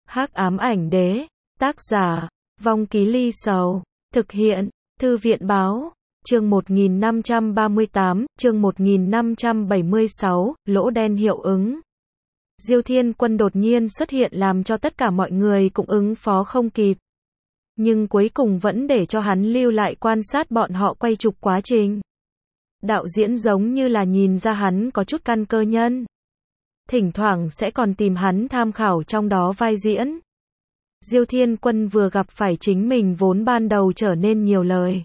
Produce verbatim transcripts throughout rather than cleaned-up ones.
Hắc ám ảnh đế, tác giả, Vong Ký Ly Sầu, thực hiện, Thư viện báo, chương một nghìn năm trăm ba mươi tám, chương một nghìn năm trăm bảy mươi sáu, lỗ đen hiệu ứng. Diêu Thiên Quân đột nhiên xuất hiện làm cho tất cả mọi người cũng ứng phó không kịp. Nhưng cuối cùng vẫn để cho hắn lưu lại quan sát bọn họ quay chụp quá trình. Đạo diễn giống như là nhìn ra hắn có chút căn cơ nhân. Thỉnh thoảng sẽ còn tìm hắn tham khảo trong đó vai diễn. Diêu Thiên Quân vừa gặp phải chính mình vốn ban đầu trở nên nhiều lời.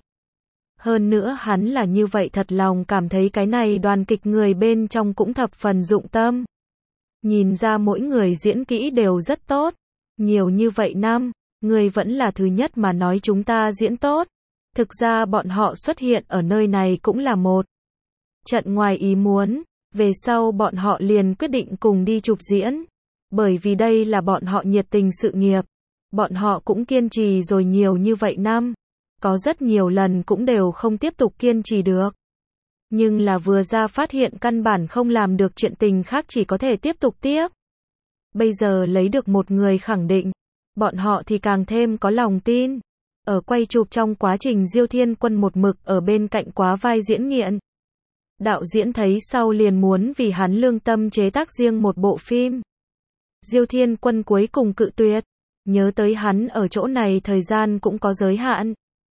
Hơn nữa hắn là như vậy thật lòng cảm thấy cái này đoàn kịch người bên trong cũng thập phần dụng tâm. Nhìn ra mỗi người diễn kỹ đều rất tốt. Nhiều như vậy năm, người vẫn là thứ nhất mà nói chúng ta diễn tốt. Thực ra bọn họ xuất hiện ở nơi này cũng là một trận ngoài ý muốn. Về sau bọn họ liền quyết định cùng đi chụp diễn. Bởi vì đây là bọn họ nhiệt tình sự nghiệp. Bọn họ cũng kiên trì rồi nhiều như vậy năm. Có rất nhiều lần cũng đều không tiếp tục kiên trì được. Nhưng là vừa ra phát hiện căn bản không làm được chuyện tình khác chỉ có thể tiếp tục tiếp. Bây giờ lấy được một người khẳng định. Bọn họ thì càng thêm có lòng tin. Ở quay chụp trong quá trình Diêu Thiên Quân một mực ở bên cạnh quá vai diễn nghiện. Đạo diễn thấy sau liền muốn vì hắn lương tâm chế tác riêng một bộ phim. Diêu Thiên Quân cuối cùng cự tuyệt. Nhớ tới hắn ở chỗ này thời gian cũng có giới hạn.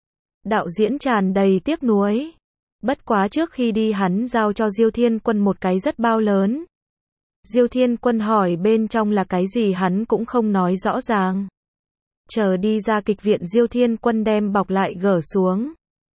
Đạo diễn tràn đầy tiếc nuối. Bất quá trước khi đi hắn giao cho Diêu Thiên Quân một cái rất bao lớn. Diêu Thiên Quân hỏi bên trong là cái gì hắn cũng không nói rõ ràng. Chờ đi ra kịch viện Diêu Thiên Quân đem bọc lại gỡ xuống.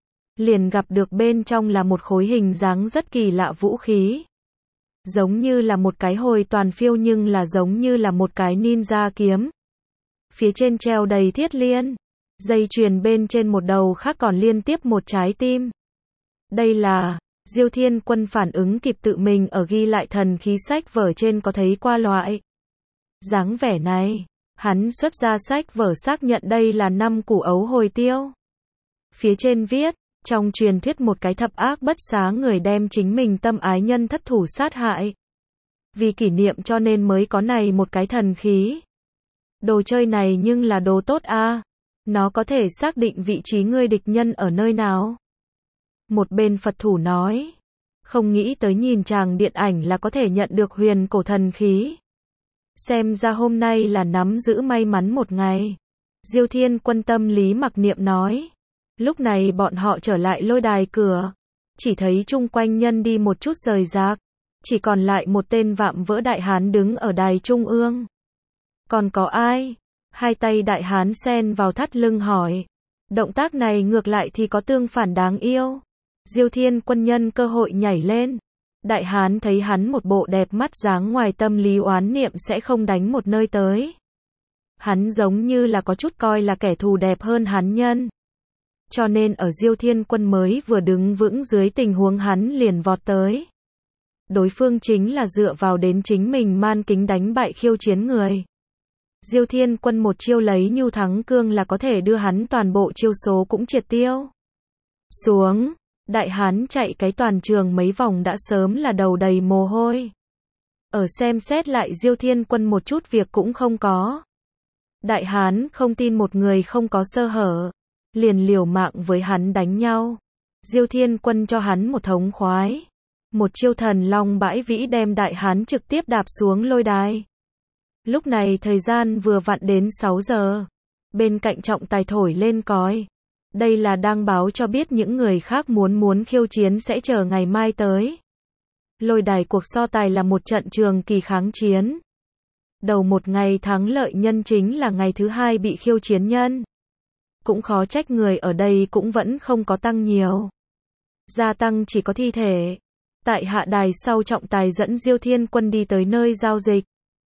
Liền gặp được bên trong là một khối hình dáng rất kỳ lạ vũ khí. Giống như là một cái hồi toàn phiêu nhưng là giống như là một cái ninja kiếm. Phía trên treo đầy thiết liên. Dây chuyền bên trên một đầu khác còn liên tiếp một trái tim. Đây là, Diêu Thiên Quân phản ứng kịp tự mình ở ghi lại thần khí sách vở trên có thấy qua loại. Dáng vẻ này, hắn xuất ra sách vở xác nhận đây là năm củ ấu hồi tiêu. Phía trên viết, trong truyền thuyết một cái thập ác bất xá người đem chính mình tâm ái nhân thất thủ sát hại. Vì kỷ niệm cho nên mới có này một cái thần khí. Đồ chơi này nhưng là đồ tốt a. À. Nó có thể xác định vị trí ngươi địch nhân ở nơi nào. Một bên Phật thủ nói. Không nghĩ tới nhìn chàng điện ảnh là có thể nhận được huyền cổ thần khí. Xem ra hôm nay là nắm giữ may mắn một ngày. Diêu Thiên Quân tâm lý mặc niệm nói. Lúc này bọn họ trở lại lôi đài cửa. Chỉ thấy chung quanh nhân đi một chút rời rạc. Chỉ còn lại một tên vạm vỡ đại hán đứng ở đài trung ương. Còn có ai? Hai tay đại hán xen vào thắt lưng hỏi. Động tác này ngược lại thì có tương phản đáng yêu. Diêu Thiên Quân nhân cơ hội nhảy lên. Đại hán thấy hắn một bộ đẹp mắt dáng ngoài tâm lý oán niệm sẽ không đánh một nơi tới. Hắn giống như là có chút coi là kẻ thù đẹp hơn hắn nhân. Cho nên ở Diêu Thiên Quân mới vừa đứng vững dưới tình huống hắn liền vọt tới. Đối phương chính là dựa vào đến chính mình man kính đánh bại khiêu chiến người. Diêu Thiên Quân một chiêu lấy nhu thắng cương là có thể đưa hắn toàn bộ chiêu số cũng triệt tiêu. Xuống, đại hán chạy cái toàn trường mấy vòng đã sớm là đầu đầy mồ hôi. Ở xem xét lại Diêu Thiên Quân một chút việc cũng không có. Đại hán không tin một người không có sơ hở. Liền liều mạng với hắn đánh nhau. Diêu Thiên Quân cho hắn một thống khoái. Một chiêu thần long bãi vĩ đem đại hán trực tiếp đạp xuống lôi đài. Lúc này thời gian vừa vặn đến sáu giờ. Bên cạnh trọng tài thổi lên còi. Đây là đang báo cho biết những người khác muốn muốn khiêu chiến sẽ chờ ngày mai tới. Lôi đài cuộc so tài là một trận trường kỳ kháng chiến. Đầu một ngày thắng lợi nhân chính là ngày thứ hai bị khiêu chiến nhân. Cũng khó trách người ở đây cũng vẫn không có tăng nhiều. Gia tăng chỉ có thi thể. Tại hạ đài sau trọng tài dẫn Diêu Thiên Quân đi tới nơi giao dịch.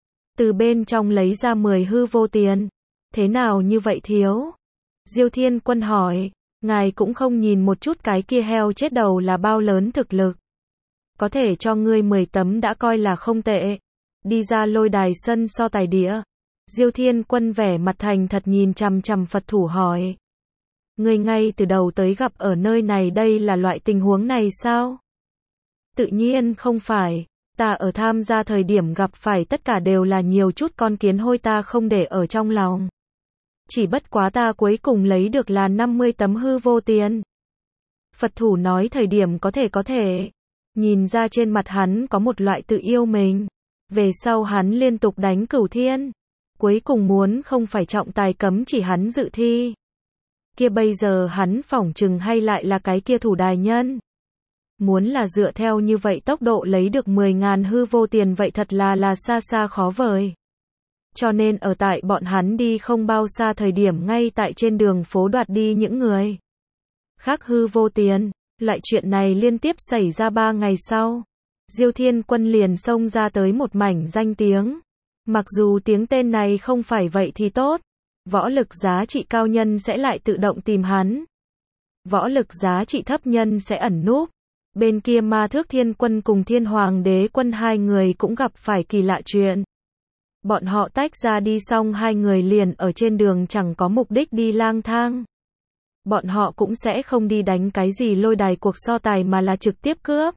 Từ bên trong lấy ra mười hư vô tiền. Thế nào như vậy thiếu? Diêu Thiên Quân hỏi. Ngài cũng không nhìn một chút cái kia heo chết đầu là bao lớn thực lực. Có thể cho ngươi mười tấm đã coi là không tệ. Đi ra lôi đài sân so tài địa. Diêu Thiên Quân vẻ mặt thành thật nhìn chằm chằm Phật thủ hỏi. Ngươi ngay từ đầu tới gặp ở nơi này đây là loại tình huống này sao? Tự nhiên không phải. Ta ở tham gia thời điểm gặp phải tất cả đều là nhiều chút con kiến hôi ta không để ở trong lòng. Chỉ bất quá ta cuối cùng lấy được là năm mươi tấm hư vô tiền. Phật thủ nói thời điểm có thể có thể. Nhìn ra trên mặt hắn có một loại tự yêu mình. Về sau hắn liên tục đánh cửu thiên. Cuối cùng muốn không phải trọng tài cấm chỉ hắn dự thi. Kia bây giờ hắn phỏng chừng hay lại là cái kia thủ đài nhân. Muốn là dựa theo như vậy tốc độ lấy được mười ngàn hư vô tiền vậy thật là là xa xa khó vời. Cho nên ở tại bọn hắn đi không bao xa thời điểm ngay tại trên đường phố đoạt đi những người khác hư vô tiền. Loại chuyện này liên tiếp xảy ra ba ngày sau. Diêu Thiên Quân liền xông ra tới một mảnh danh tiếng. Mặc dù tiếng tên này không phải vậy thì tốt. Võ lực giá trị cao nhân sẽ lại tự động tìm hắn. Võ lực giá trị thấp nhân sẽ ẩn núp. Bên kia Ma Thước Thiên Quân cùng Thiên Hoàng Đế Quân hai người cũng gặp phải kỳ lạ chuyện. Bọn họ tách ra đi xong hai người liền ở trên đường chẳng có mục đích đi lang thang. Bọn họ cũng sẽ không đi đánh cái gì lôi đài cuộc so tài mà là trực tiếp cướp.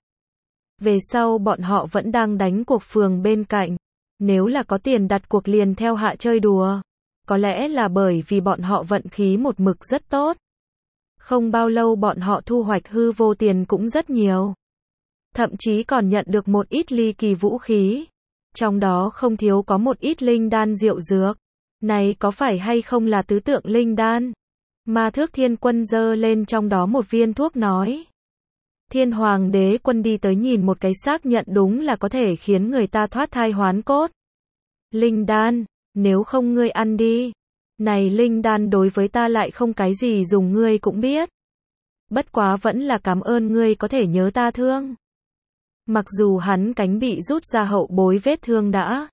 Về sau bọn họ vẫn đang đánh cuộc phường bên cạnh. Nếu là có tiền đặt cuộc liền theo hạ chơi đùa. Có lẽ là bởi vì bọn họ vận khí một mực rất tốt. Không bao lâu bọn họ thu hoạch hư vô tiền cũng rất nhiều. Thậm chí còn nhận được một ít ly kỳ vũ khí. Trong đó không thiếu có một ít linh đan diệu dược. Này có phải hay không là tứ tượng linh đan? Ma Thước Thiên Quân giơ lên trong đó một viên thuốc nói. Thiên Hoàng Đế Quân đi tới nhìn một cái xác nhận đúng là có thể khiến người ta thoát thai hoán cốt. Linh đan, nếu không ngươi ăn đi. Này linh đan đối với ta lại không cái gì dùng ngươi cũng biết. Bất quá vẫn là cảm ơn ngươi có thể nhớ ta thương. Mặc dù hắn cánh bị rút ra hậu bối vết thương đã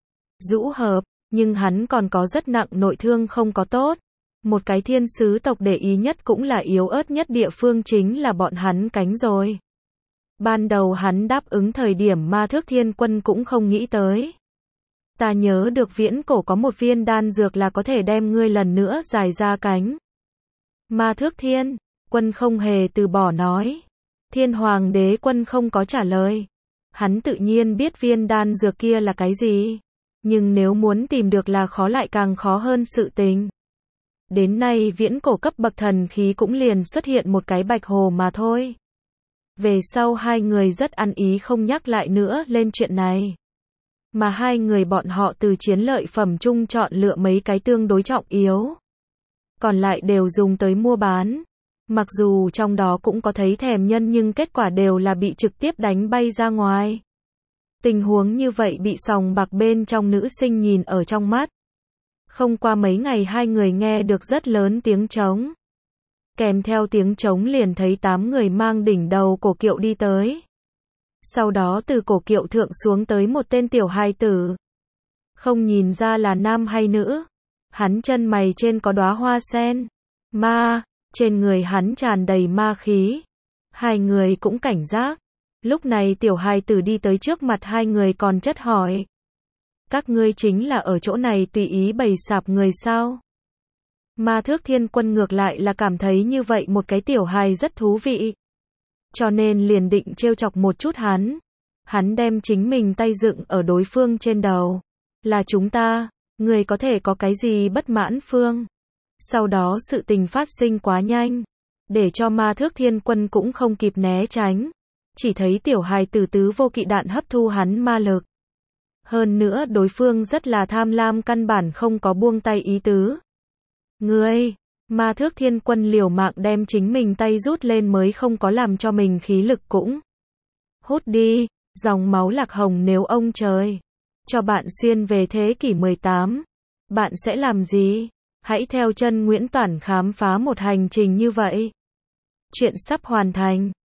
rũ hợp, nhưng hắn còn có rất nặng nội thương không có tốt. Một cái thiên sứ tộc để ý nhất cũng là yếu ớt nhất địa phương chính là bọn hắn cánh rồi. Ban đầu hắn đáp ứng thời điểm Ma Thước Thiên Quân cũng không nghĩ tới. Ta nhớ được viễn cổ có một viên đan dược là có thể đem ngươi lần nữa dài ra cánh. Ma Thước Thiên Quân không hề từ bỏ nói. Thiên Hoàng Đế Quân không có trả lời. Hắn tự nhiên biết viên đan dược kia là cái gì. Nhưng nếu muốn tìm được là khó lại càng khó hơn sự tình. Đến nay viễn cổ cấp bậc thần khí cũng liền xuất hiện một cái bạch hồ mà thôi. Về sau hai người rất ăn ý không nhắc lại nữa lên chuyện này. Mà hai người bọn họ từ chiến lợi phẩm chung chọn lựa mấy cái tương đối trọng yếu. Còn lại đều dùng tới mua bán. Mặc dù trong đó cũng có thấy thèm nhân nhưng kết quả đều là bị trực tiếp đánh bay ra ngoài. Tình huống như vậy bị sòng bạc bên trong nữ sinh nhìn ở trong mắt. Không qua mấy ngày hai người nghe được rất lớn tiếng trống. Kèm theo tiếng trống liền thấy tám người mang đỉnh đầu cổ kiệu đi tới. Sau đó từ cổ kiệu thượng xuống tới một tên tiểu hài tử. Không nhìn ra là nam hay nữ. Hắn chân mày trên có đóa hoa sen. Ma, trên người hắn tràn đầy ma khí. Hai người cũng cảnh giác. Lúc này tiểu hài tử đi tới trước mặt hai người còn chất hỏi. Các ngươi chính là ở chỗ này tùy ý bày sạp người sao? Ma Thước Thiên Quân ngược lại là cảm thấy như vậy một cái tiểu hài rất thú vị. Cho nên liền định trêu chọc một chút hắn. Hắn đem chính mình tay dựng ở đối phương trên đầu. Là chúng ta, người có thể có cái gì bất mãn phương. Sau đó sự tình phát sinh quá nhanh. Để cho Ma Thước Thiên Quân cũng không kịp né tránh. Chỉ thấy tiểu hài tử tứ vô kỵ đạn hấp thu hắn ma lực. Hơn nữa đối phương rất là tham lam căn bản không có buông tay ý tứ. Ngươi, Ma Thước Thiên Quân liều mạng đem chính mình tay rút lên mới không có làm cho mình khí lực cũng hút đi, dòng máu lạc hồng nếu ông trời cho bạn xuyên về thế kỷ mười tám, bạn sẽ làm gì? Hãy theo chân Nguyễn Toản khám phá một hành trình như vậy. Chuyện sắp hoàn thành.